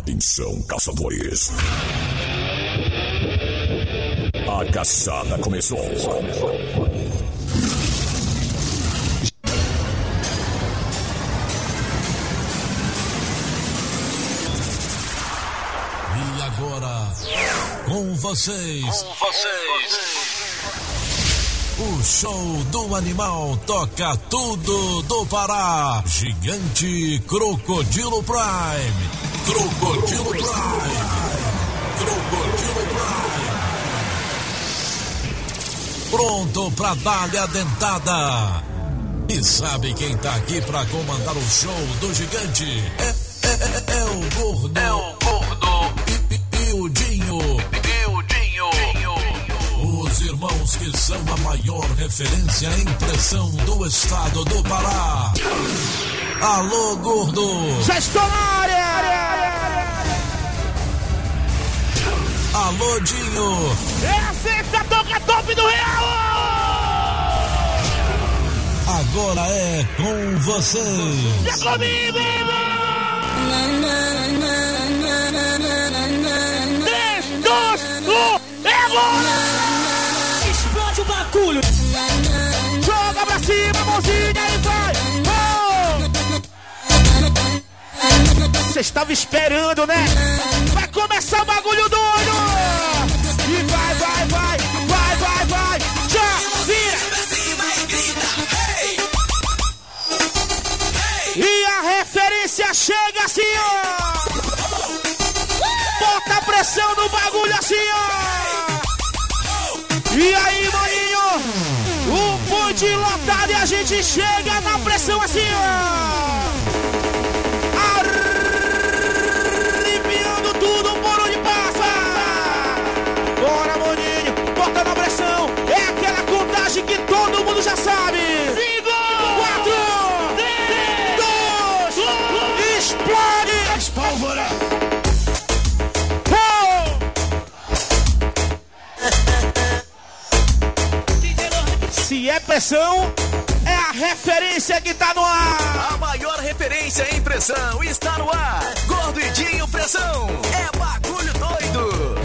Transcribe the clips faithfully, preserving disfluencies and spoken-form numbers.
Atenção, caçadores. A caçada começou. E agora, com vocês, com vocês, o show do animal toca tudo do Pará. Gigante Crocodilo Prime. Crocodilo Prime. Crocodilo Prime. Pronto pra dar-lhe a dentada. E sabe quem tá aqui pra comandar o show do gigante? É, é, é, é o gordo. É o gordo. E, e, e o Dinho. E o Dinho. Os irmãos que são a maior referência em pressão do estado do Pará. Alô, gordo. Já estou na área. Alô, Dinho. É a sexta toca top do Real. Agora é com vocês. É comigo. três, dois, um, é agora. Explode o bagulho. Joga pra cima, mãozinha e vai. Você estava esperando, né? Vai começar o bagulho doido. E vai, vai, vai, vai, vai, vai. Já vira. E a referência chega assim, ó. Bota pressão no bagulho assim, ó. E aí, maninho? O ponte lotado e a gente chega na pressão assim, ó. Arrepiando tudo por onde passa. Bora, maninho. Bota na pressão. É aquela contagem que todo mundo já sabe. Cinco, quatro, três, dois, um. Explode. Espólvora. Se é pressão, é a referência que tá no ar. A maior referência em pressão está no ar. Gordo e Dinho Pressão. É bagulho doido.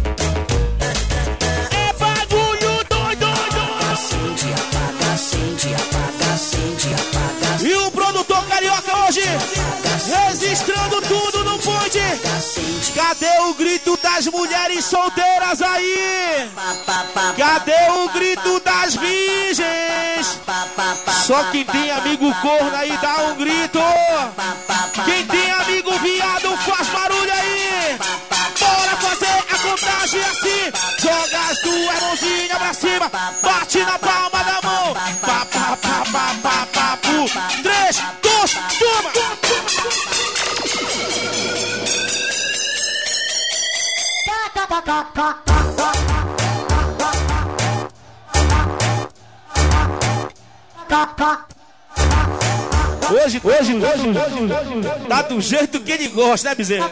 É bagulho doido. Acende, apaga, acende, apaga, acende, apaga. E o produtor carioca hoje registrando tudo no ponte. Cadê o grito das mulheres solteiras aí? Cadê o grito das virgens? Só quem tem amigo corno aí dá um grito. Quem tem amigo viado faz barulho aí. Bora fazer a contagem assim. Joga as duas mãozinhas pra cima. Bate na palma da mão. Pá, pá, pá, pá, pá, pá, pu. Três, dois, toma. Hoje, hoje, hoje, hoje, tá do jeito que ele gosta, né, bezerro?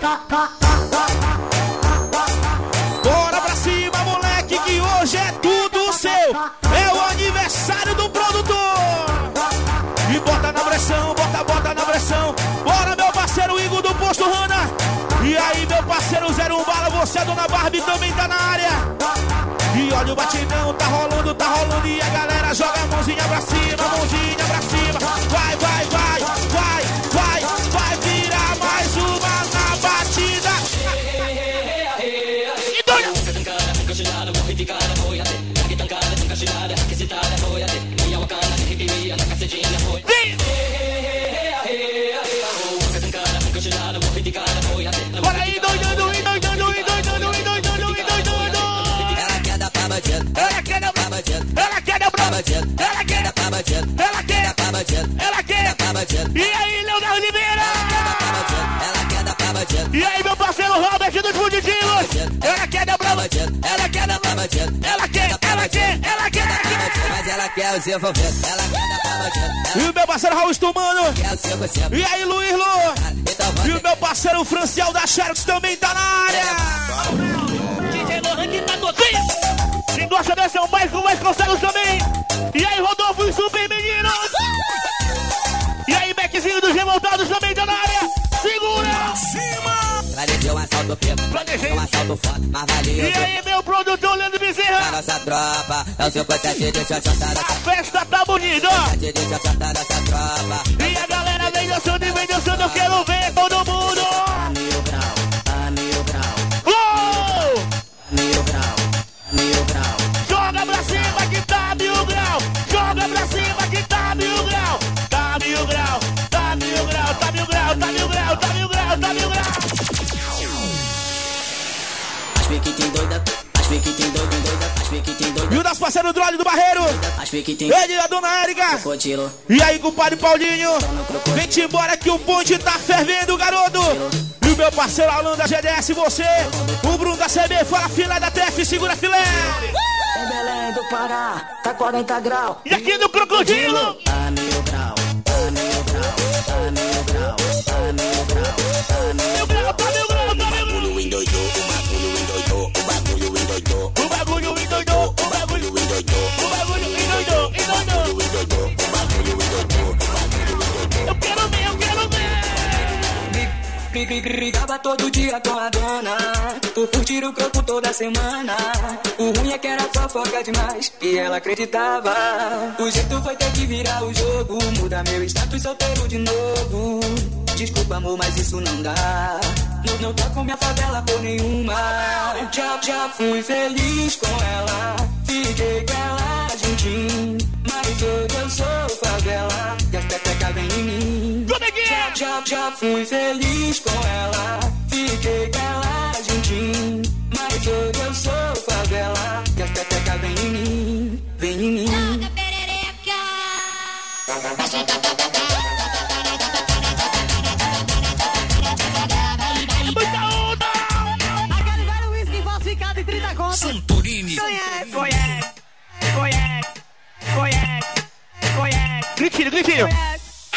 Bora pra cima, moleque, que hoje é tudo seu. É o aniversário do produtor. E bota na pressão, bota, bota na pressão. Bora, meu parceiro Igor do Posto Rana. E aí, meu parceiro zero um Bala, você, a dona Barbie, também tá na área. E olha o batidão, tá rolando, tá rolando. E a galera joga a mãozinha pra cima, mãozinha pra cima. Vai, vai, vai, vai, vai, vai virar mais uma na batida. E doida! Vem! Bora aí, doidando, e doidando, e doidando, e doidando, e doidando. Ela quer dar pra bandido, Ela quer dar pra bandido, ela quer dar pra bandido, ela quer dar pra bandido, ela quer pra bandido, ela quer pra bandido. E aí, Leonardo Oliveira? Ela quer dar pra bandido. E aí, meu parceiro Robert dos Fundidinhos? Ela quer dar pra bandido, Ela quer dar pra bandido. ela quer, ela quer, ela quer. Mas ela quer os envolvidos. Ela quer dar pra bandido. E o meu parceiro Raul Stumano? Quer o cinco cento. E aí, Luiz Lu? Então E o meu parceiro Franciel da Xerox também tá na área. D J Lohan que tá todinho. Quem gosta dessa é o Michael Vasconcelos também. E aí, Rodolfo e Super Meninos. E aí, Beckzinho dos Revoltados também tá na área. Segura! Vai de do pico. Planejei. Um assalto foda, mas valioso. E aí, meu produtor Leandro Bezerra? A nossa tropa é o cinco sete, deixa eu chantar A festa tá bonita, ó. Deixa eu chantar nossa tropa. E a galera vem dançando e vem dançando, eu quero ver todo mundo. A mil grau, a mil grau, Uou! mil grau, mil grau. Joga pra cima que tá mil grau. Joga pra cima que tá mil grau. Tá mil grau, tá mil grau, tá mil grau, tá mil grau, tá mil grau, tá mil grau. As piquitinhas doida, as piquitinhas doida, doida, as piquitinhas doida. E o nosso parceiro Drole do Barreiro. As piquitinhas Ele e a dona Érica. crocodilo. E aí, compadre Paulinho. Vem-te embora que o ponte tá fervendo, garoto. E o meu parceiro Alan da G D S, você. O Bruno da C B, fala filé da T F, segura filé. Em Belém do Pará, tá quarenta graus. E aqui no Crocodilo. A mil grau, a mil grau, a mil grau, a mil grau, a mil Mil grau, tá mil grau, tá mil grau. grau. O bagulho endoidou, o bagulho endoidou. O bagulho endoidou, endoidou, endoidou. Eu quero ver, eu quero ver. Brigava todo dia com a dona por curtir o croco toda semana. O ruim é que era fofoca demais e ela acreditava. O jeito foi ter que virar o jogo, mudar meu status solteiro de novo. Desculpa amor, mas isso não dá. Não, não toco minha favela por nenhuma. Já, já fui feliz com ela, fiquei com ela juntinho. Mas hoje eu sou favela e as pepecas vem em mim. Como é que é? Já, já fui feliz com ela, fiquei com ela juntinho. Mas hoje eu sou favela e as pepecas vem em mim, vem em mim. Joga perereca. Muita onda. Aquele velho whisky falsificado em trinta contos. Santorini. Conhece, conhece, conhece, conhece, conhece, Gritinho, gritinho. conhece.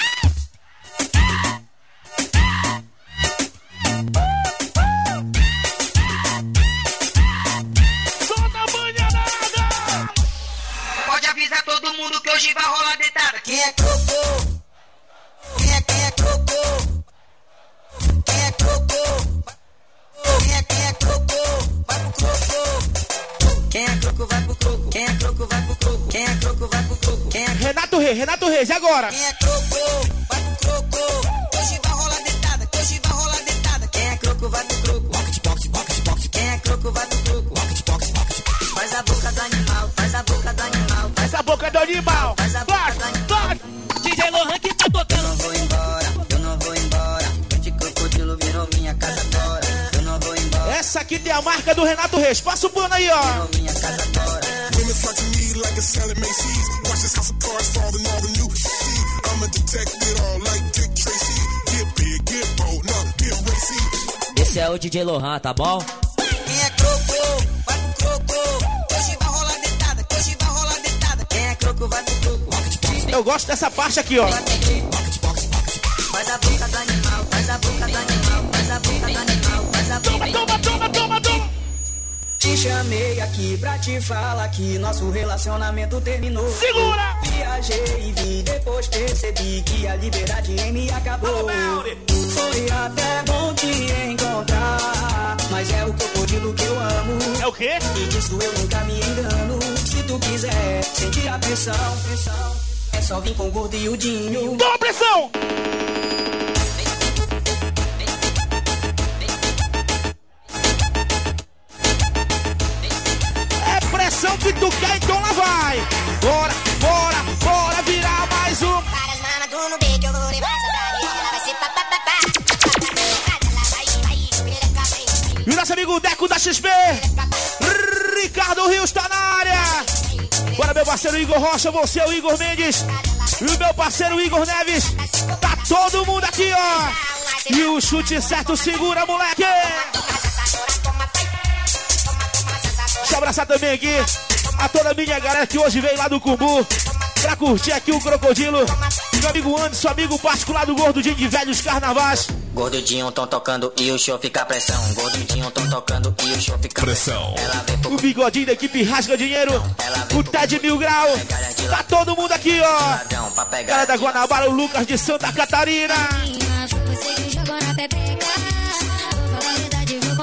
Solta a banhanada. Pode avisar todo mundo que hoje vai rolar deitada. Quem é croco? Quem é, quem é croco? Quem é croco? Quem é, quem é croco? Vai pro croco. Quem é croco vai pro croco. Quem é croco vai pro croco. Quem é croco vai pro croco. Quem é, Renato Reis, Renato Reis, e agora? quem é croco? Vai pro croco. Hoje vai rolar deitada. Hoje vai rolar deitada. Quem é croco vai pro croco. Quem é croco vai pro croco. Faz a boca do animal. Faz a boca do animal. Faz Essa boca do animal. Faz a boca Faz, do animal. faz. D J Lohan que tá Eu tocando. não vou embora, eu não vou embora. Este crocodilo virou minha casa agora. Eu não vou embora, Essa aqui tem a marca do Renato Reis. Passa o pano aí, ó. virou minha casa agora. Women flock to me like a silent Macy's. Watch this house of cards fall and all the new see. I'ma detect it all like Dick Tracy. Get big, get bold, now get racy. Esse é o D J Lohan, tá bom? Quem é croco, vai pro croco. Hoje vai rolar deitada, hoje vai rolar deitada. Quem é croco, vai pro croco. Eu gosto dessa parte aqui, ó. Faz a boca do animal, faz a boca do animal, faz a boca do animal, faz a boca. Toma, toma, toma, toma. Te chamei aqui pra te falar que nosso relacionamento terminou. Segura. Viajei e vi, depois percebi que a liberdade em mim acabou. Foi até bom te encontrar, mas é o crocodilo que eu amo. É o quê? E disso eu nunca me engano. Se tu quiser sentir a pressão, pressão, é só vir com o gordo e o Dinho. Toma pressão. É pressão que tu quer, então lá vai. Bora, bora, bora virar mais um. Para as mamas do no beco, eu vou levar essa daí. Ela vai ser papapá. E o nosso amigo Deco da X P. Ricardo Rios tá na área. Bora, meu parceiro Igor Rocha, você, o Igor Mendes. E o meu parceiro Igor Neves. Tá todo mundo aqui, ó. E o chute certo segura, moleque. Deixa eu abraçar também aqui a toda a minha galera que hoje veio lá do Cumbu pra curtir aqui o Crocodilo. Meu amigo Anderson, amigo particular do Gordudinho de Velhos Carnavais. Gordudinho tão tocando e o show fica pressão. Gordudinho tão tocando e o show fica Pressão. Ela vem pro O bigodinho da equipe Rasga Dinheiro. O Ted Mil Grau. Tá todo mundo aqui, ó. ladrão pra pegar. Cara da Guanabara, o Lucas de Santa Catarina. Você que jogou na pepeca. Vou falar a verdade, vou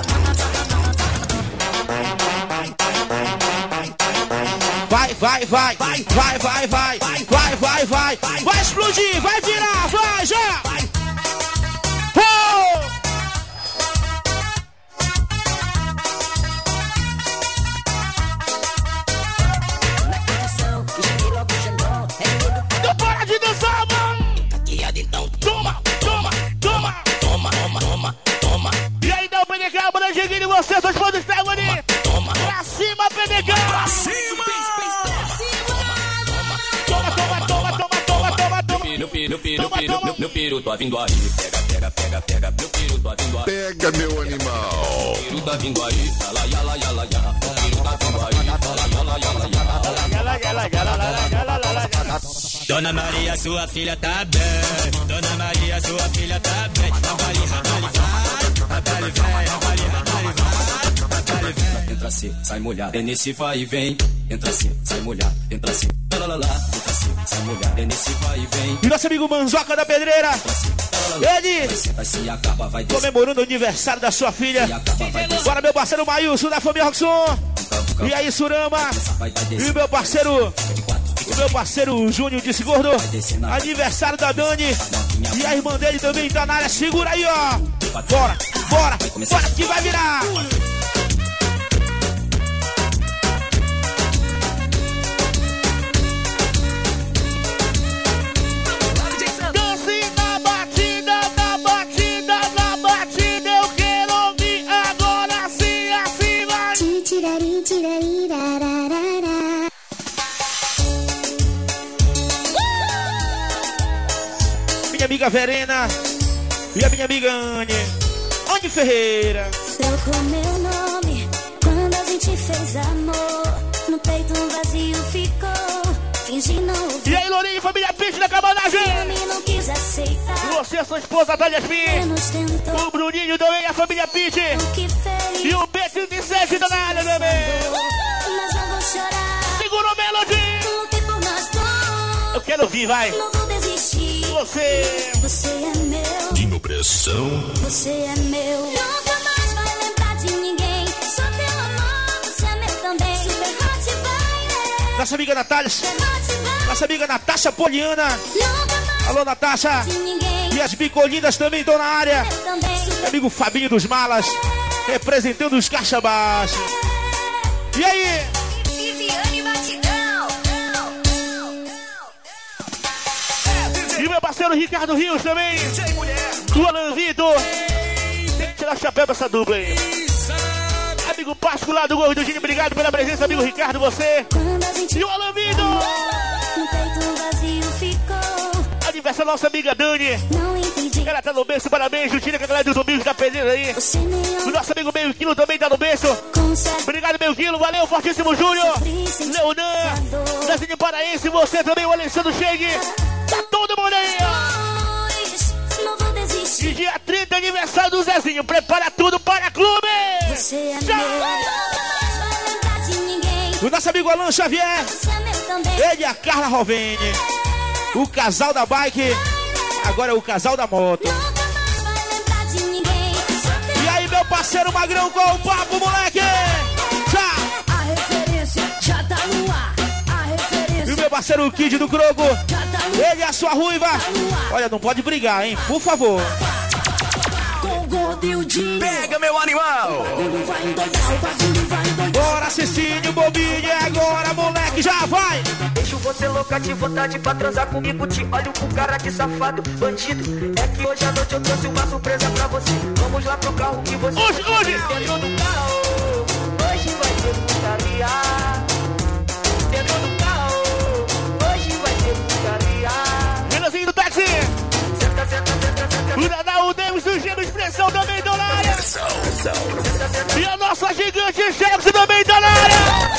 vai, vai, vai, vai, vai, vai, vai, vai, vai, vai explodir, vai virar, vai, já! Oh! Não para de dançar, mano! Então, toma, toma, toma, toma, toma, toma, toma. E aí, dá o P D K, mano, Diguinho, você, seus fãs do Estrago ali. Toma, pra cima, P D K! Pra cima! Toma, toma, toma, toma, toma, toma, toma. Meu piro, meu piro, meu piro, meu piro, tô vindo aí. Pega, pega, pega, pega, meu piro, tô vindo aí. Pega, meu animal. Meu piro tá vindo aí. Yala, yala, yala, yala. Meu piro tá vindo aí. Yala, yala, yala, yala, yala, yala, yala, yala. Dona Maria, sua filha tá bem. Dona Maria, sua filha tá bem. Rabali, rabali, vai. Rabali, vai, rabali, rabali, vai. Rabali, vai. Entra assim, sai molhado. É nesse vai e vem. Entra assim, sai molhado. Entra assim, lá, lá, lá. Entra assim, sai molhado. É nesse vai e vem. E nosso amigo Manzoca da Pedreira. Ele se acaba, vai comemorando o aniversário da sua filha. Bora, meu parceiro Maílson da família Roxon. E aí, Surama. E o meu parceiro, o meu parceiro Júnior disse gordo. Aniversário da Dani. E a irmã dele também tá na área. Segura aí, ó. Bora, bora, bora que vai virar. Minha amiga Verena e a minha amiga Anne, Anne Ferreira. Trocou meu nome quando a gente fez amor. No peito um vazio ficou, fingi não ouvir. E aí, Lourinho, família Peixe da Cabanagem. Eu não quis aceitar. Você, sua esposa, Thalia Yasmin. O Bruninho também, a família Peixe. E o B trinta e sete da área também. Mas não vou chorar. Segura o Melody. Lutei por nós dois. Eu quero ouvir, vai. Não vou desistir. Você, você é meu. Dinho Pressão. Você é meu. Nunca mais vai lembrar de ninguém. Só teu amor, você é meu também. Super hot vai. Nossa amiga Natália. Nossa amiga Natasha Poliana. Alô, Natasha. E as bicolindas também estão na área. Meu amigo Fabinho dos Malas. Representando os caixa baixo. E aí? Viviane Batidão. E meu parceiro Ricardo Rios também. O Alan Vitor. Tem que tirar o chapéu pra essa dupla aí. Amigo Páscoa lá do Gordinho, obrigado pela presença, amigo Ricardo, você. E o Alan Vitor. Aniversário da nossa amiga Dani. Ela tá no berço, parabéns, juntinho com a galera dos amigos da Pedreira aí. O nosso amigo Meio Quilo também tá no berço. Obrigado, Meio Quilo, valeu, fortíssimo Júnior. Leonan, Brasil Paraense, você também, o Alessandro Chegue. Tá todo mundo aí, ó. E dia trinta, aniversário do Zezinho. Prepara tudo para clube. Você é meu. O nosso amigo Alan Xavier. Ele e a Carla Rovene. O casal da bike. Agora é o casal da moto. E aí, meu parceiro Magrão, qual o papo, moleque? Já. A referência já tá no ar. A referência. E o meu parceiro Kid do Croco. Ele e a sua ruiva. Olha, não pode brigar, hein? Por favor. Pega, meu animal! Bora, Cicinho, bobinho, é agora, moleque, já vai! Deixo você louca de vontade pra transar comigo. Te olho com cara de safado, bandido. É que hoje à noite eu trouxe uma surpresa pra você. Vamos lá pro carro que você... Hoje, hoje! Dentro do carro, hoje vai ter putaria. Dentro do carro, hoje vai ter putaria. Menorzinho do táxi! Senta, senta, senta, senta. O Dadá, o Deus, o Gênio Expressão também tá na área! E a nossa gigante Chefe também tá na área!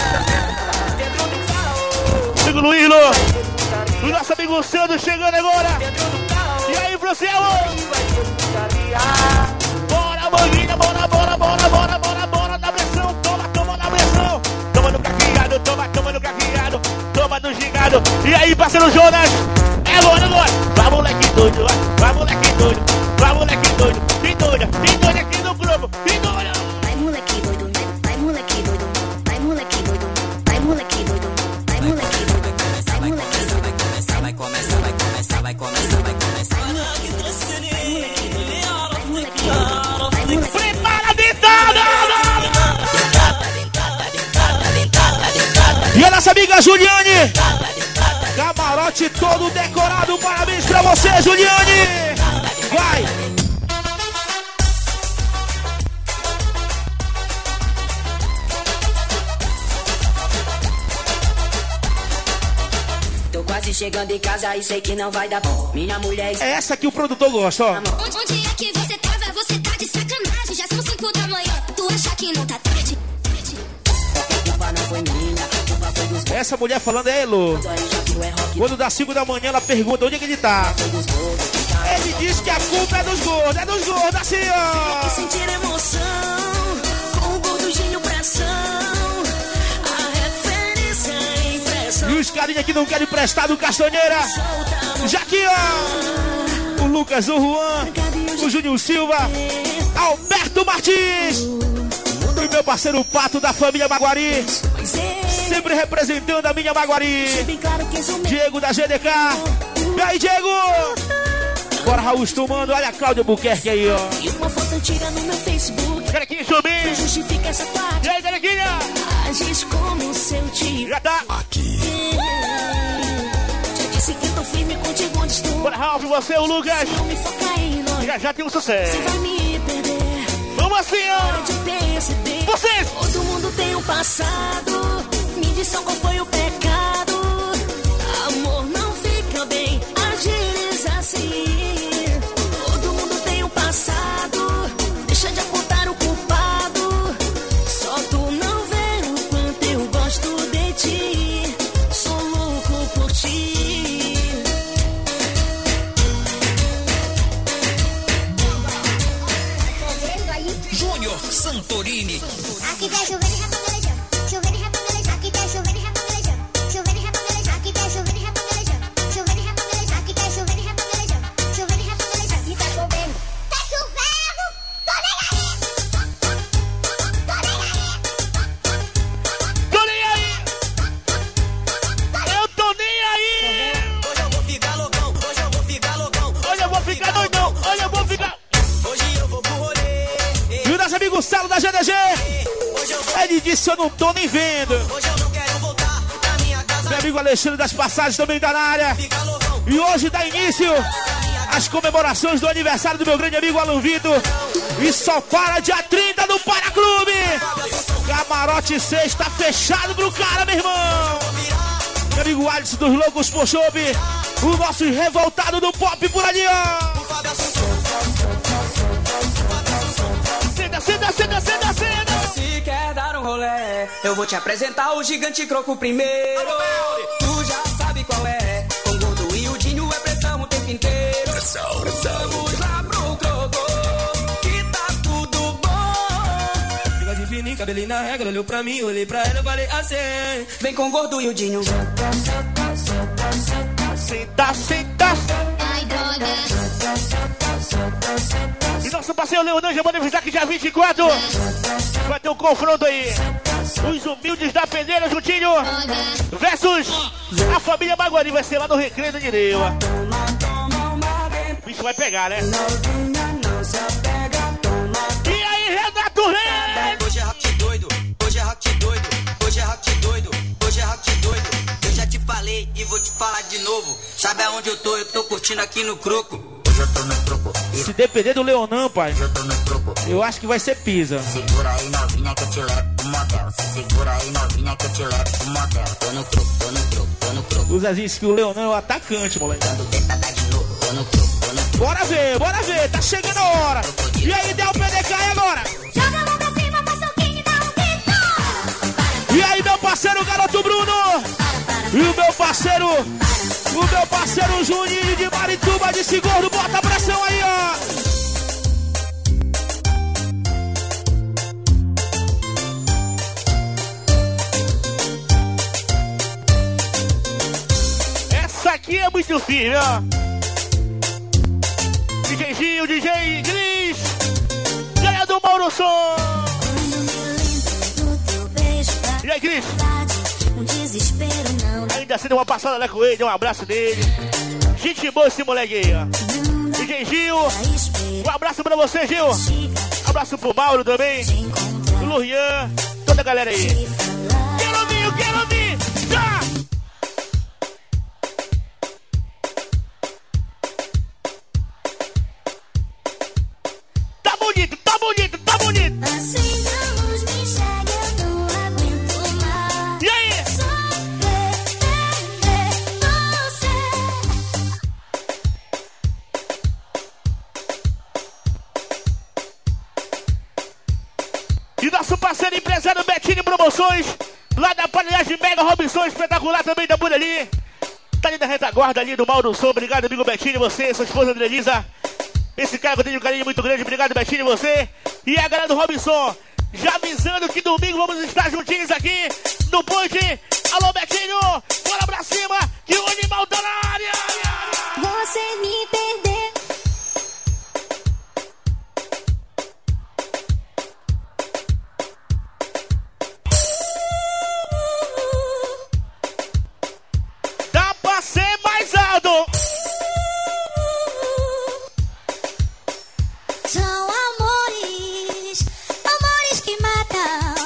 Amigo Luílo! O nosso amigo Sandro chegando agora! E aí, Francielo? Bora, manguinha, bora, bora, bora, bora, bora, bora, na pressão! Toma, toma na pressão! Toma no carreado, toma, toma no carreado, toma no gigado! E aí, parceiro Jonas? É agora, agora! Vai, moleque doido, vai, vai, moleque doido! Vai, moleque doido! Tem doida, tem doida aqui no grupo! Tem doida! Vai, moleque doido, vai, moleque doido, vai, moleque doido, vai, moleque doido, vai, moleque vai começar, vai começar. Prepara a dentada! E a nossa amiga Juliane, camarote todo decorado, parabéns pra você, Juliane! Vai! Tô quase chegando em casa e sei que não vai dar bom. Minha mulher... É essa que o produtor gosta, ó. Onde, onde é que você tava? Você tá de sacanagem. Já são cinco da manhã. Tu acha que não tá tarde? A culpa não foi minha, a culpa foi dos... Essa mulher falando é Elo. Quando dá cinco da manhã, ela pergunta onde é que ele tá. Ele diz que a culpa é dos gordos, é dos gordos, assim, ó. Sentir emoção, com o gordinho pressão. A referência é impressão. E os carinha que não querem prestar do Castanheira. Já aqui, ó. O Lucas, o Juan, o Júnior Silva, Alberto Martins. E meu parceiro Pato da família Maguari. Sempre representando a minha Maguari. Diego da G D K. E aí, Diego? Bora, Raul tomando. Olha a Cláudia Buquerque aí, ó. E uma foto antiga no meu Facebook. Carequinha, subir. Justifica essa parte. E aí, Carequinha? Agis como seu tio. Já tá. Aqui. Já disse que tô firme contigo onde estou. Bora, Ralf, você, o Lucas. Não me foca em nós. Já já tem um sucesso. Você vai me perder. Vamos assim, ó. De perceber. Vocês. Todo mundo tem um passado. Me diz só qual foi o pecado. Amor não fica bem. Agires assim. Todo mundo tem um passado. Deixa de apontar o culpado. Só tu não vê o quanto eu gosto de ti. Sou louco por ti. Júnior Santorini. Aqui tá chovendo e repangalejando. Chovendo e repangalejando. Aqui tá chovendo e repangalejando. Chovendo e repangalejando. Aqui tá chovendo e repangalejando. Chovendo e repangalejando. Aqui tá chovendo e repangalejando. Chovendo e repangalejando. Aqui tá chovendo. Tá chovendo. Tô nem aí. Tô nem aí. Tô nem aí. Eu tô nem aí. Hoje eu vou ficar loucão. Hoje eu vou ficar loucão. Hoje eu vou ficar doidão. Hoje eu vou ficar... Hoje eu vou pro rolê. E o nosso amigo Salo da G D G. Ele disse, eu não tô nem vendo. Hoje eu não quero voltar pra minha casa. Meu amigo Alexandre das Passagens também tá na área. E hoje dá início as comemorações do aniversário do meu grande amigo Alan Vitor. E só para dia trinta no Paraclube. Camarote seis tá fechado pro cara, meu irmão. Meu amigo Alisson dos Loucos Pochop. O nosso revoltado do pop por ali, ó. Senta, senta, senta, senta, senta. Se quer dar um rolé, eu vou te apresentar o gigante croco primeiro. Tu já sabe qual é. Com o gordo e o Dinho é pressão o tempo inteiro. Pressão, pressão. Vamos lá pro croco, que tá tudo bom. Fica de fininho, cabelinho na regra, olhou pra mim, olhei pra ela, eu falei assim. Vem com o gordo e o Dinho. Senta, senta. Ai, droga. E nosso parceiro Leonan já manda avisar que dia vinte e quatro vai ter um confronto aí. Os humildes da Peneira, juntinho, versus a família Maguari. Vai ser lá no Recreio do Nireua. O bicho vai pegar, né? E aí, Renato Reis? Hoje é rock doido, hoje é rock doido, hoje é rock doido, hoje é rock doido. Eu já te falei e vou te falar de novo. Sabe aonde eu tô? Eu tô curtindo aqui no Croco. Se depender do Leonan, pai, eu acho que vai ser pisa. Segura aí novinha que eu te levo pro motel. Segura aí novinha que eu te levo pro motel. Tô no Croco, tô no Croco, tô no Croco. O Zezinho disse que o Leonan é o atacante, moleque. Dando dentada de novo, tô no Croco, tô no Croco. Bora ver, bora ver, tá chegando a hora. E aí, deu o P D K e agora? Joga a mão pra cima, faz soquinho e dá um grito. E aí, meu parceiro Garoto Bruno? E o meu parceiro, o meu parceiro Juninho de Marituba de Seguro, bota a pressão aí, ó. Essa aqui é muito firme, ó. DJzinho, D J Gris, galera do Mauro Som. E aí, Gris? Um desespero não. Ainda assim deu uma passada lá com ele, deu um abraço dele. Gente boa esse moleque aí, ó. D J Gil. Um abraço pra você, Gil. Um abraço pro Mauro também. O Lurian. Toda a galera aí. Quero ouvir, eu quero ouvir. Já! Tá bonito, tá bonito, tá bonito. Assim não nos me enxerga, eu não aguento mais. E aí? Sofrer, perder você. E nosso parceiro empresário Betinho Promoções, lá da Aparelhagem Mega Robinson, espetacular também da por ali. Tá ali na retaguarda ali do Mauro Som. Obrigado, amigo Betinho, você, sua esposa Andrelisa. Esse cara que eu tenho um carinho muito grande. Obrigado, Betinho, você. E a galera do Robinson, já avisando que domingo vamos estar juntinhos aqui no Ponte. Alô, Betinho, bora pra cima, que o animal tá na área. Você me perdeu. Dá pra ser mais alto. São amores, amores que matam.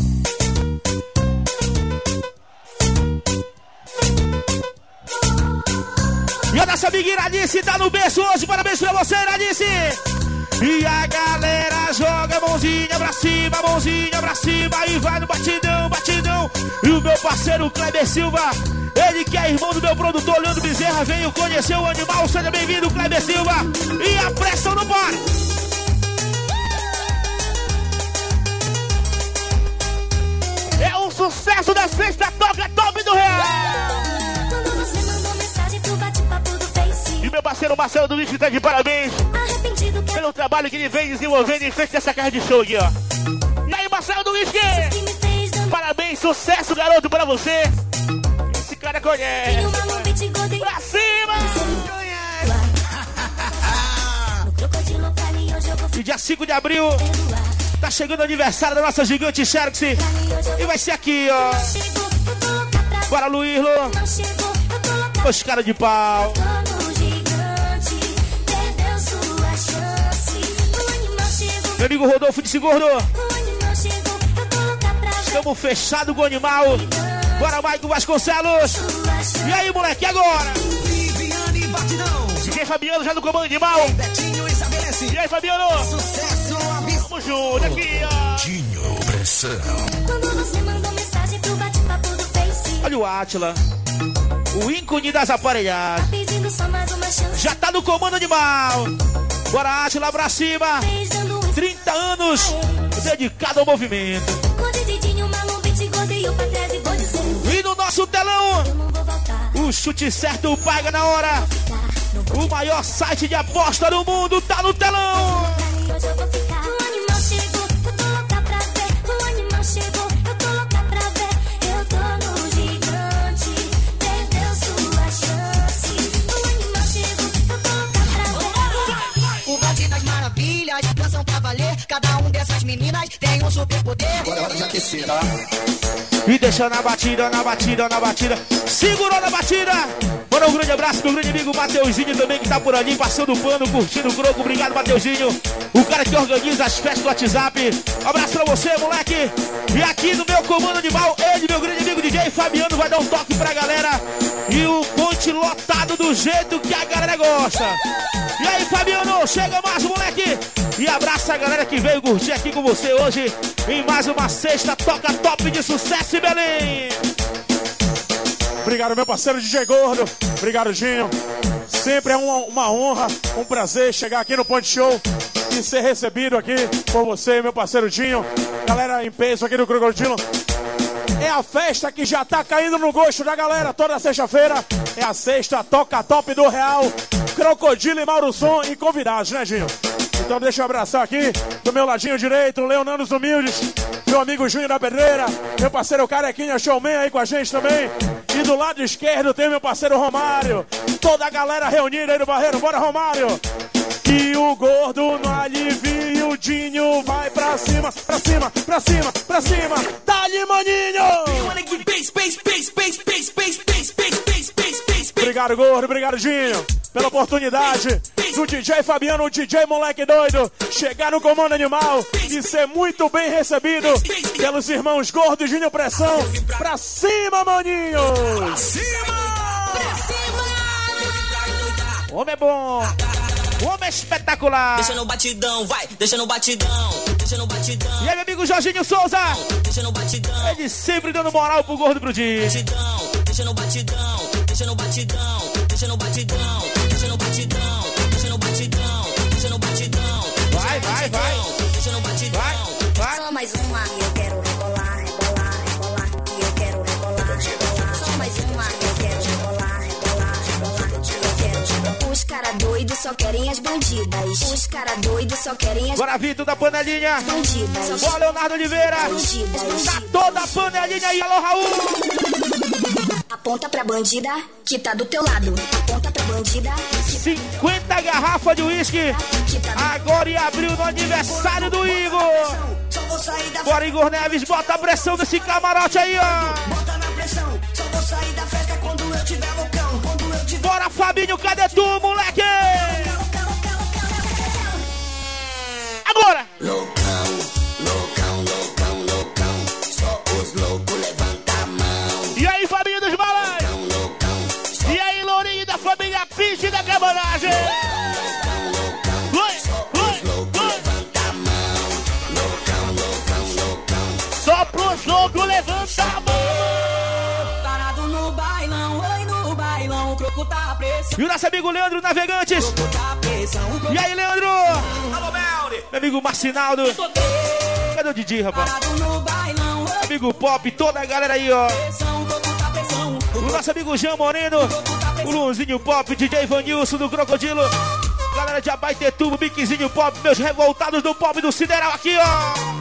E a nossa amiga Iradice tá no berço hoje. Parabéns pra você, Iradice. E a galera joga a mãozinha pra cima, mãozinha pra cima. E vai no batidão, batidão. E o meu parceiro Kleber Silva, ele que é irmão do meu produtor Leandro Bezerra, veio conhecer o animal. Seja bem-vindo, Kleber Silva. E a pressão não para. É um sucesso da sexta toca top do real. Quando você mandou mensagem pro bate-papo do Face, E meu parceiro Marcelo do Whisky tá de parabéns arrependido que pelo trabalho que ele vem desenvolvendo em frente dessa casa de show aqui, ó. E aí, Marcelo do Whisky, me fez dando parabéns, sucesso, garoto, pra você. Esse cara conhece. uma no beat gordo. Pra cima! No crocodilo pra mim hoje eu vou E dia cinco de abril perdoar. tá chegando o aniversário da nossa gigante Xerox. Pra mim hoje eu E vai ser aqui, ó. não chego, eu tô louca pra ver. Bora, Luírlo. Não chego, eu tô louca. Os cara de pau. Tô no gigante, perdeu sua chance. O animal chegou, Meu amigo Rodolfo de Segordo. o animal chegou, eu tô louca pra ver. Estamos fechados com o animal. Bora, Maicon Vasconcelos. Sua chance. E aí, moleque, e agora? Viviane Batidão. D J Fabiano já no comando animal. Betinho estabelece. E aí, Fabiano? Sucesso absurdo. Tamo junto aqui, ó. Dinho Pressão. Quando você mandou mensagem pro bate-papo do Face, Olha o Átila. O ícone das aparelhagens. pedindo só mais uma chance. Já tá no comando animal. Bora, Átila, pra cima. Fez dando um trinta anos dedicado ao movimento. com dedinho, malum, beat gordo e o pra trás e vou dizer, E no nosso telão, eu não vou voltar. o chute certo paga na hora. O maior site de aposta do mundo tá no telão. Hoje eu vou ficar. O animal chegou, eu tô louca pra ver. O animal chegou, eu tô louca pra ver. Eu tô no gigante, perdeu sua chance. O animal chegou, eu tô louca pra ver. O bonde das maravilhas, dançam pra valer. Cada um dessas meninas tem um superpoder. Agora é hora de aquecer, tá? E deixa na batida, na batida, na batida. Segurou na batida. Manda um grande abraço pro grande amigo Mateuzinho também, que tá por ali, passando o pano, curtindo o croco. Obrigado, Mateuzinho. O cara que organiza as festas do WhatsApp. Um abraço pra você, moleque. E aqui no meu comando animal, ele, meu grande amigo D J Fabiano, vai dar um toque pra galera. E o ponte lotado do jeito que a galera gosta. E aí, Fabiano, chega mais, moleque. E abraça a galera que veio curtir aqui com você hoje em mais uma sexta Toca Top de sucesso em Belém. Obrigado, meu parceiro D J Gordo. Obrigado, Dinho. Sempre é uma, uma honra, um prazer chegar aqui no Ponte Show e ser recebido aqui por você, meu parceiro Dinho. Galera em peso aqui do Crocodilo. É a festa que já tá caindo no gosto da galera toda sexta-feira. É a sexta Toca Top do Real. Crocodilo e Mauro Som e convidados, né, Dinho? Então deixa eu abraçar aqui do meu ladinho direito, o Leonardo dos Humildes, meu amigo Júnior da Pedreira, meu parceiro Carequinha Showman aí com a gente também. E do lado esquerdo tem meu parceiro Romário. Toda a galera reunida aí no Barreiro. Bora, Romário! E o gordo no alivio, o Dinho vai pra cima, pra cima, pra cima, pra cima. Dá-lhe, maninho! Obrigado, Gordo. Obrigado, Dinho. Pela oportunidade do D J Fabiano, o D J Moleque Doido, chegar no Comando Animal e ser muito bem recebido pelos irmãos Gordo e Dinho Pressão. Pra cima, maninho! Pra cima! Pra cima! O homem é bom! O homem é espetacular! Deixa no batidão, vai, deixa no batidão, deixa no batidão. E aí, meu amigo Jorginho Souza? Deixa no batidão. Ele sempre dando moral pro Gordo e pro Dinho. Batidão, deixa no batidão, deixa no batidão, deixa no batidão, deixa no batidão, deixa no batidão, deixa no batidão. Vai, vai, vai. Deixa no batidão. Vai. Só mais uma e eu quero rebolar, rebolar, rebolar. E eu quero rebolar, rebolar. Só mais uma e eu quero rebolar, rebolar, rebolar. E eu quero rebolar. Os cara doidos só querem as bandidas. Os cara doidos só querem as Bora, Vitor da panelinha. bandidas. Boa, Leonardo Oliveira. Bandidas. Tá toda a panelinha aí, alô, Raul. Aponta pra bandida que tá do teu lado. Aponta pra bandida que cinquenta garrafas de uísque. Agora em abril no aniversário do Igor. Bora, Igor Neves, bota a pressão nesse camarote aí, ó. Bota na pressão, só vou sair da festa quando eu tiver loucão. Quando eu tiver Bora, Fabinho, cadê tu, moleque? Agora! loucão, loucão, loucão, loucão. Só os loucos levanta a mão. E aí, Fabinho dos Balões? Loucão, loucão. E aí, Lourinho da família Pinche da Cabanagem? Loucão, loucão. Oi, Só oi, os loucos oi. levanta a mão. Loucão, loucão, loucão. Só pros loucos, levanta a mão! Parado no bailão, oi no bailão, o croco tá pressão. E o nosso amigo Leandro Navegantes. O croco tá pressão, o croco E aí, Leandro? Alô, Melri! Meu amigo Marcinaldo. Cadê o Didi, rapaz? parado no bailão, oi Amigo Pop, toda a galera aí, ó. pressão, o croco tá pressão. O nosso amigo Jean Moreno. O Luzinho Pop, D J Vanilson do Crocodilo. Galera de Abaetetuba, Biquezinho Pop, meus revoltados do Pop do Sideral aqui, ó.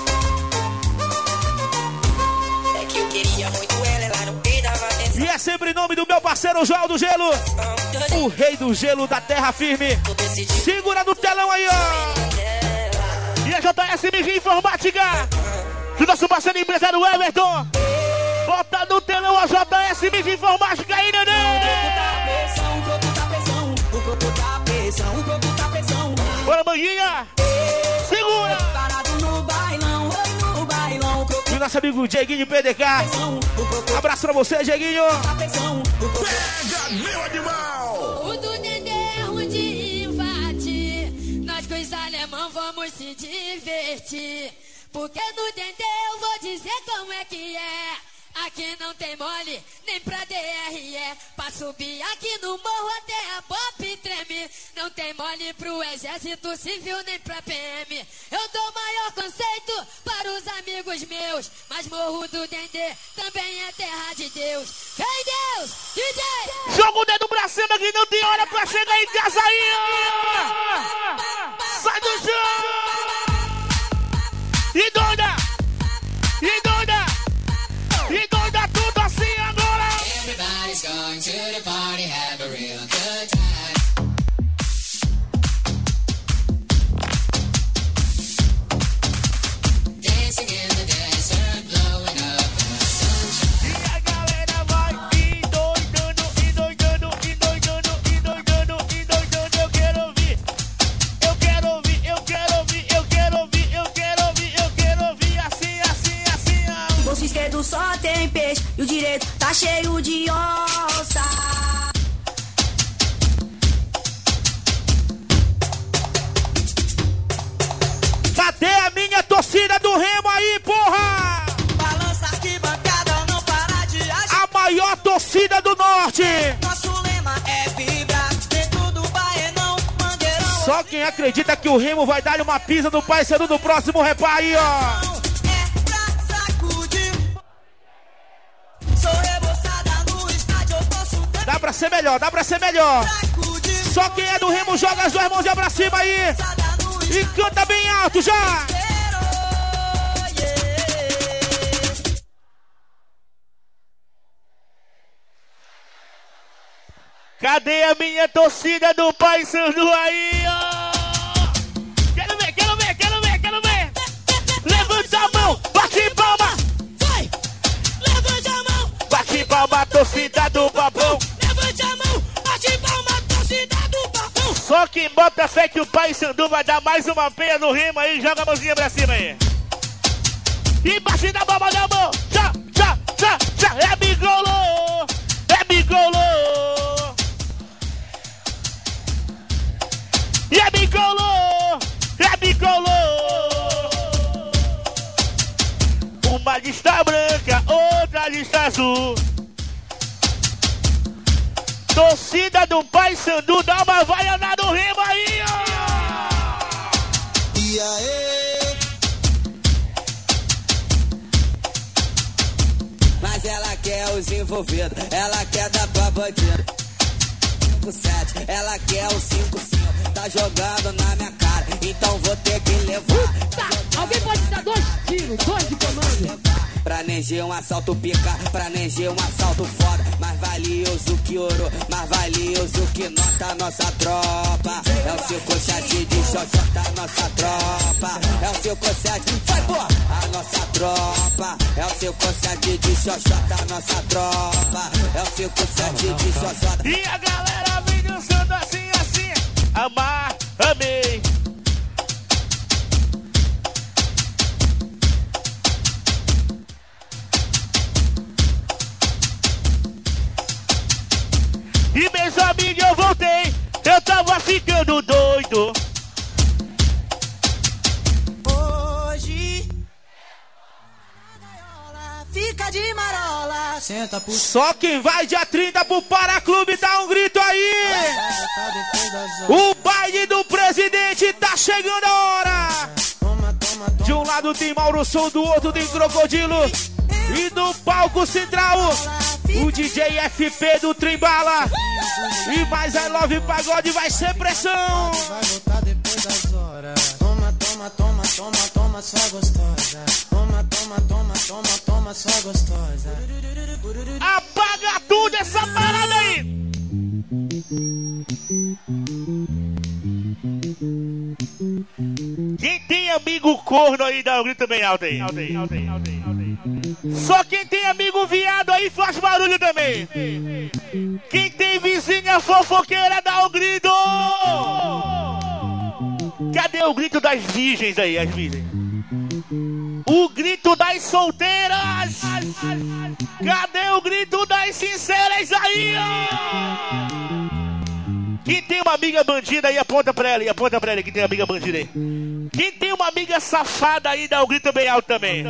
É que eu queria muito ela, ela não me dava atenção. E é sempre em nome do meu parceiro João do Gelo. O rei do gelo da terra firme. Segura no telão aí, ó. E a J S M G Informática. Do nosso parceiro empresário Everton. Bota no telão a J S M G Informática aí, neném. O croco tá pressão, o croco tá pressão, o croco tá pressão. Bora, manguinha. Segura. Parado no bailão, oi no bailão, o croco E o nosso amigo Dieguinho P D K. Abraço pra você, Dieguinho. tá pressão. Pega meu animal! O do Dendê é ruim de invadir. Nós com os alemão vamos se divertir. Porque no Dendê eu vou dizer como é que é. Aqui não tem mole, nem pra D R E. Pra subir aqui no morro até a pop treme. Não tem mole pro exército civil, nem pra P M. Eu dou maior conceito para os amigos meus. Mas morro do Dendê também é terra de Deus. Vem Deus, D J! Joga o dedo pra cima que não tem hora pra chegar em casa aí, ó. Sai do chão! E doida! E doida! E doida tudo assim agora! Everybody's going to the party, have a real good time. Dancing in the desert, blowing up the sunshine. E a galera vai e doidando, e doidando, e doidando, e doidando, e doidando. Eu quero ouvir, eu quero ouvir, eu quero ouvir, eu quero ouvir, eu quero ouvir, eu quero ouvir assim, assim, assim. ó. Bolso esquerdo só tem peixe e o direito tá cheio de onça. Cadê a minha torcida do Remo aí, porra? Balança arquibancada, não para de agir. A maior torcida do Norte. Nosso lema é vibrar dentro do Baenão, Mangueirão. Só quem acredita que o Remo vai dar uma pisa no Paysandu no próximo repá aí, ó. É pra sacudir. Sou reboçada no estádio, eu posso ter Dá pra ser melhor, dá pra ser melhor. sacudir. Só quem é do Remo joga as duas mãos pra cima aí. E canta bem alto já. Cadê a minha torcida do Paysandu aí, ó? Quero ver, quero ver, quero ver, quero ver. Levanta a mão, bate palma. Vai! Levante a mão! Bate palma, torcida do Babão. Levante a mão! Só quem bota fé que o Pai Sandu vai dar mais uma peia no rimo aí, joga a mãozinha pra cima aí. E baixinho da bomba da mão, já, já, já, já, é bigolô, é bigolô. E é bigolô, é bigolô. Uma lista branca, outra lista azul. Torcida do Pai Sandu, dá uma vaiana no rimo aí, ó. E aí? Mas ela quer os envolvidos, ela quer dar pra bandido. cinco sete, ela quer o cinco cinco, tá jogando na minha cara, então vou ter que levar. Tá, alguém pode dar dois tiros, dois de comando. Pra Neger um assalto pica, pra Neger um assalto foda. Mais valioso que ouro, mais valioso que nota, nossa tropa. É o cinco sete de xoxota, nossa tropa. É o cinco sete, vai pô! A nossa tropa. É o cinco sete de xoxota, nossa tropa. É o cinco sete de xoxota. E a galera vem dançando assim, assim. Amar, amei. E meus amigos, eu voltei, eu tava ficando doido. Hoje fica de marola. Senta por... Só quem vai dia trinta pro Paraclube dá um grito aí. O baile do presidente tá chegando a hora. De um lado tem Mauro Som, do outro tem Crocodilo. E no palco central, o D J F P do Trimbala. E mais I Love Pagode vai ser pressão. Vai voltar depois das horas. Toma, toma, toma, toma, toma, só gostosa. Toma, toma, toma, toma, toma, só gostosa. Apaga tudo essa parada aí. Quem tem amigo corno aí, dá um grito bem alto aí. Alto aí, alto aí, alto aí, alto aí. Só quem tem amigo viado aí faz barulho também. Quem tem vizinha fofoqueira dá um grito. Cadê o grito das virgens aí, as virgens? O grito das solteiras. Cadê o grito das sinceras aí? Quem tem uma amiga bandida aí, aponta pra ela, e aponta pra ela, quem tem uma amiga bandida aí. Quem tem uma amiga safada aí, dá um grito bem alto também.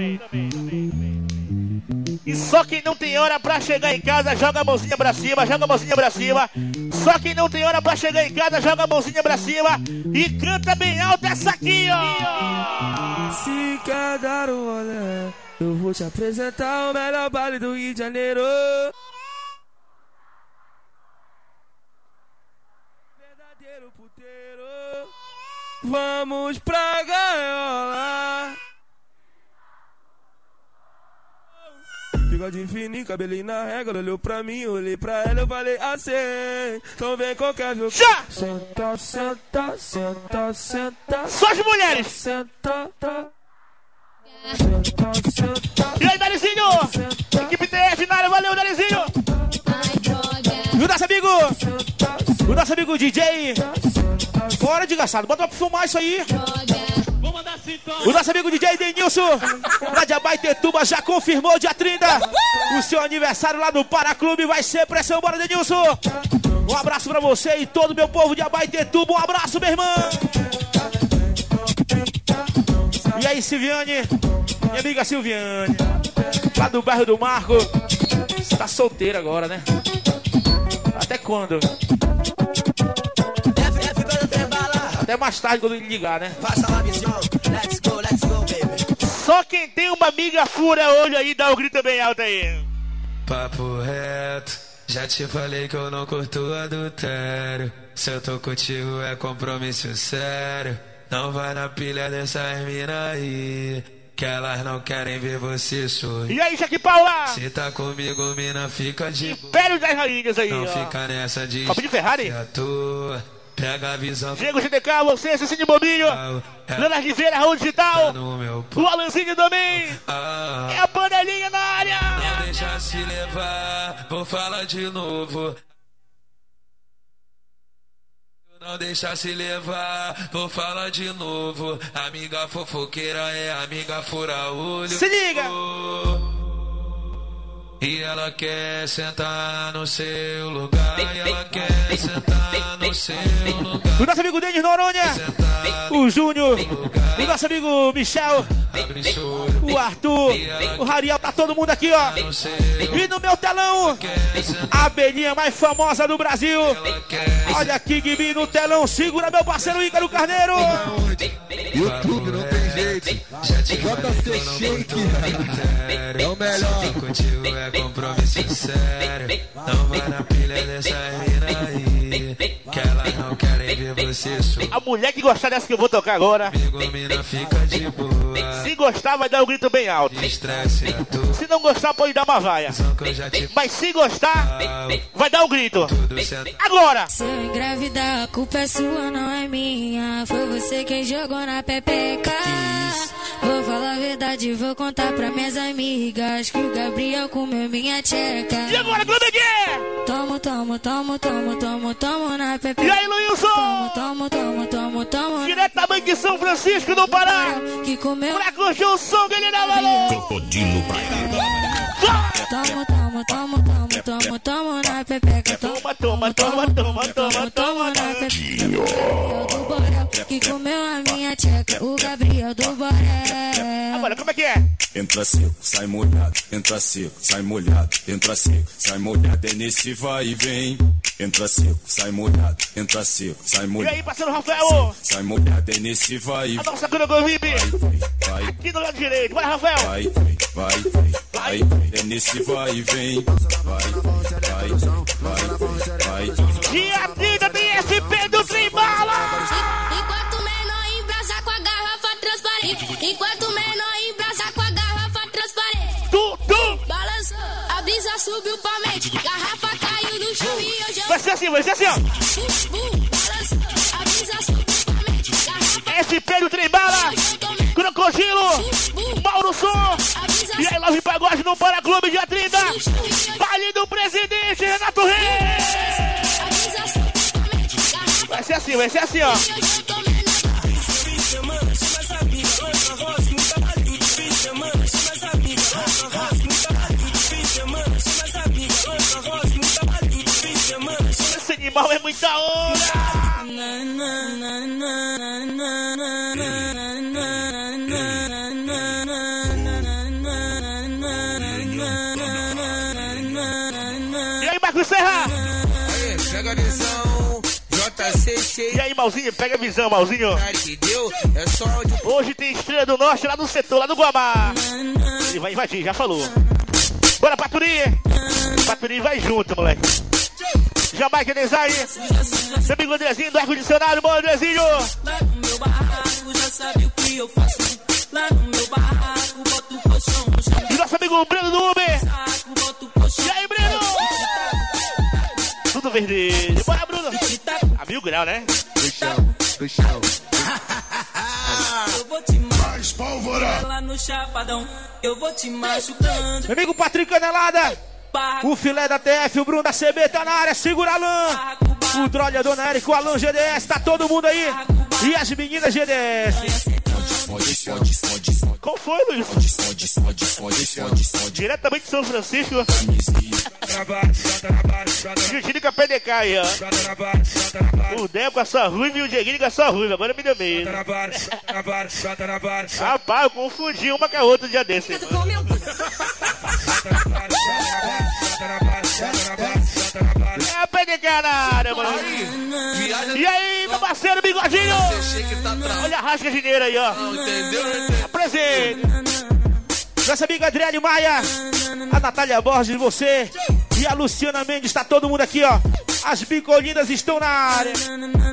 E só quem não tem hora pra chegar em casa, joga a mãozinha pra cima, joga a mãozinha pra cima. Só quem não tem hora pra chegar em casa, joga a mãozinha pra cima e canta bem alto essa aqui, ó. Se quer dar um rolê, eu vou te apresentar o melhor baile do Rio de Janeiro. Verdadeiro puteiro. Vamos pra gaiola. Bigode fininho, cabelinho na régua, olhou pra mim, olhei pra ela, eu falei assim. Então vem qualquer viu. Já! Senta, senta, senta, senta. Só as mulheres! Senta, senta, senta. E aí, Darizinho? Equipe T F na área, valeu, Darizinho! E o nosso amigo, o nosso amigo D J, fora de gastado, bota pra filmar isso aí. O nosso amigo D J Denilson, lá de Abaetetuba, já confirmou dia trinta. O seu aniversário lá no Paraclube vai ser pressão. Bora, Denilson. Um abraço pra você e todo o meu povo de Abaetetuba. Um abraço, meu irmão. E aí, Silviane, minha amiga Silviane, lá do bairro do Marco. Você tá solteira agora, né? Até quando? Até mais tarde quando ele ligar, né? Let's go, let's go, baby. Só quem tem uma amiga fura olho aí, dá o um grito bem alto aí. Papo reto, já te falei que eu não curto adultério. Se eu tô contigo é compromisso sério. Não vai na pilha dessas mina aí, que elas não querem ver você sorrir. E aí, Jaque Paula? Se tá comigo, mina, fica de Império das Rainhas aí, não ó. Fica nessa de Copa de Ferrari? Tua. Pega a visão. Diego G D K, você, Cecílio Bobinho, é. Leonardo Oliveira, Raul Digital, tá o Alanzinho também. Ah, é a panelinha na área. Não deixa se levar, vou falar de novo. Não deixa se levar, vou falar de novo. Amiga fofoqueira é amiga fura-olho. Se liga! E ela quer sentar no seu lugar. E ela quer sentar no seu lugar. O nosso amigo Denis Noronha, o Júnior, o nosso amigo Michel, o Arthur, o Rariel, tá todo mundo aqui, ó. E no meu telão, a abelhinha mais famosa do Brasil. Olha aqui, Gibi, no telão, segura meu parceiro Ícaro Carneiro. YouTube não tem jeito. J C Shake é o melhor. Contigo é compromisso sério. Não vai na pilha dessa mina aí, que elas não querem ver você sofrer. A mulher que gostar dessa que eu vou tocar agora, mina fica de boa. se gostar vai dar um grito bem alto. Se não gostar pode dar uma vaia. Mas se gostar, vai dar um grito. Agora! Se eu engravidar, a culpa é sua, não é minha. Foi você quem jogou na pepeca. Vou falar a verdade, vou contar pra minhas amigas que o Gabriel comeu minha tcheca. E agora, Globeguê? Tomo, tomo, tomo, tomo, tomo, tomo na pepeca. E aí, Luilson? Tomo, tomo, tomo, tomo. Diretamente de São Francisco do Pará. Que comeu. Pra curtir o som que ele dá valor. Crocodilo pra Tomo, tomo, tomo, tomo, tomo, tomo na pepeca. Toma, toma, toma, toma, toma, toma na pepeca. Do Borel, que comeu a minha tcheca. O Gabriel do Borel. Agora, como é que é? Entra seco, sai molhado, entra seco, sai molhado, entra seco, sai molhado, é nesse vai e vem. Entra seco, sai molhado, entra seco, sai molhado. E aí, parceiro Rafael? Sai molhado, é nesse vai e vem. A nossa cura V I P. Aqui do lado direito, vai, Rafael. Vai, vai, vai, vai, vai, é nesse vai e vem. Vai, vai, vai, vai. Dia trinta tem S P do Trembala. Enquanto menor embrasa com a garrafa transparente. Enquanto menor embrasa com a garrafa transparente. Tu, tu. Balançou, a brisa subiu pra mente. Garrafa caiu no chão e hoje eu... Vai ser assim, vai ser assim, ó. Balançou, a brisa subiu pra mente. S P do Trembala. Crocodilo. Mauro Som. E aí, Love Pagode no Para Clube dia trinta. Baile do Presidente, Renato Reis. Vai ser assim, vai ser assim, ó. Esse animal é muita onda. E aí, Marcos Serra? Aí, pega a visão. J C C. E aí, Malzinho, pega a visão, Malzinho. Hoje tem Estrela do Norte lá no setor, lá no Guamá. Ele vai invadir, já falou. Bora, Paturi. Paturi vai junto, moleque. Jamaica Design. Meu amigo Andrezinho do Arco Dicionário, bom, Andrezinho. Lá no meu barraco, já sabe o que eu faço. Lá no meu barraco, boto o colchão no chão. E nosso amigo Breno do Uber. E aí, Breno? Tudo vermelho. Bora, Bruno. A mil grau, né? Do chão, do chão. Eu vou te machucar lá no chapadão. Eu vou te machucando. Meu amigo Patrick Canelada. O filé da T F, o Bruno da C B tá na área. Segura a Alan. O Drolha, Dona Erika, o Alan G D S. Tá todo mundo aí. E as meninas G D S. Qual foi, Luiz? Diretamente de São Francisco. Jutinho com a P D K aí, ó. O Débora com a sua ruiva e o Dieguinho com a sua ruiva. Agora me deu medo. Rapaz, eu confundi uma com a outra um dia desse. É a P D K na área, mano. E aí, meu parceiro Bigodinho? Olha a rasca gineira aí, ó. Apresente. Nossa amiga Adriane Maia, a Natália Borges, você e a Luciana Mendes, tá todo mundo aqui, ó. As bicolinas estão na área.